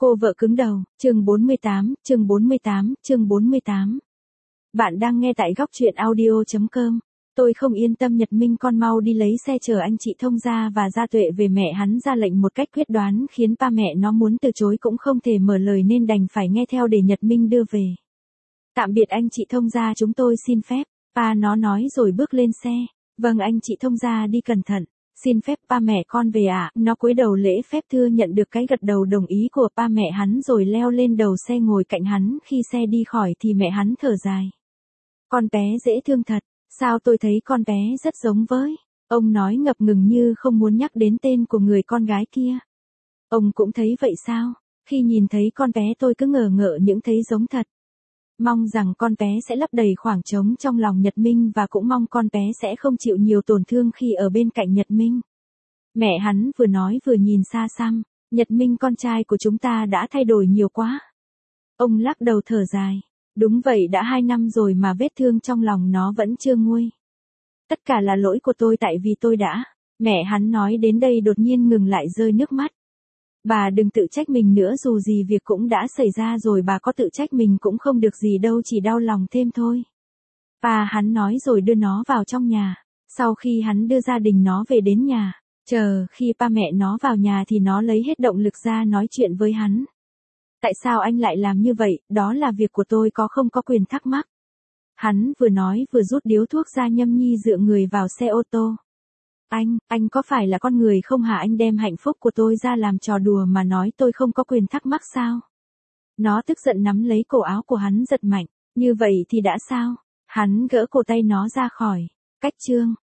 Cô vợ cứng đầu, chương 48, chương 48. Bạn đang nghe tại góc truyện audio.com. Tôi không yên tâm Nhật Minh con mau đi lấy xe chở anh chị Thông Gia và Gia Tuệ về, mẹ hắn ra lệnh một cách quyết đoán khiến ba mẹ nó muốn từ chối cũng không thể mở lời nên đành phải nghe theo để Nhật Minh đưa về. Tạm biệt anh chị Thông Gia, chúng tôi xin phép, ba nó nói rồi bước lên xe. Vâng anh chị Thông Gia đi cẩn thận. Xin phép ba mẹ con về ạ. Nó cúi đầu lễ phép thưa nhận được cái gật đầu đồng ý của ba mẹ hắn rồi leo lên đầu xe ngồi cạnh hắn. Khi xe đi khỏi thì mẹ hắn thở dài. Con bé dễ thương thật, sao tôi thấy con bé rất giống với. Ông nói ngập ngừng như không muốn nhắc đến tên của người con gái kia. Ông cũng thấy vậy sao? Khi nhìn thấy con bé tôi cứ ngờ ngợ những thấy giống thật. Mong rằng con bé sẽ lấp đầy khoảng trống trong lòng Nhật Minh và cũng mong con bé sẽ không chịu nhiều tổn thương khi ở bên cạnh Nhật Minh. Mẹ hắn vừa nói vừa nhìn xa xăm, Nhật Minh con trai của chúng ta đã thay đổi nhiều quá. Ông lắc đầu thở dài, đúng vậy đã 2 năm rồi mà vết thương trong lòng nó vẫn chưa nguôi. Tất cả là lỗi của tôi tại vì tôi đã, mẹ hắn nói đến đây đột nhiên ngừng lại rơi nước mắt. Bà đừng tự trách mình nữa, dù gì việc cũng đã xảy ra rồi, bà có tự trách mình cũng không được gì đâu, chỉ đau lòng thêm thôi. Và hắn nói rồi đưa nó vào trong nhà. Sau khi hắn đưa gia đình nó về đến nhà, chờ khi ba mẹ nó vào nhà thì nó lấy hết động lực ra nói chuyện với hắn. Tại sao anh lại làm như vậy, đó là việc của tôi, không có quyền thắc mắc. Hắn vừa nói vừa rút điếu thuốc ra nhâm nhi dựa người vào xe ô tô. Anh có phải là con người không hả? Anh đem hạnh phúc của tôi ra làm trò đùa mà nói tôi không có quyền thắc mắc sao? Nó tức giận nắm lấy cổ áo của hắn giật mạnh, như vậy thì đã sao? Hắn gỡ cổ tay nó ra khỏi. Cách chương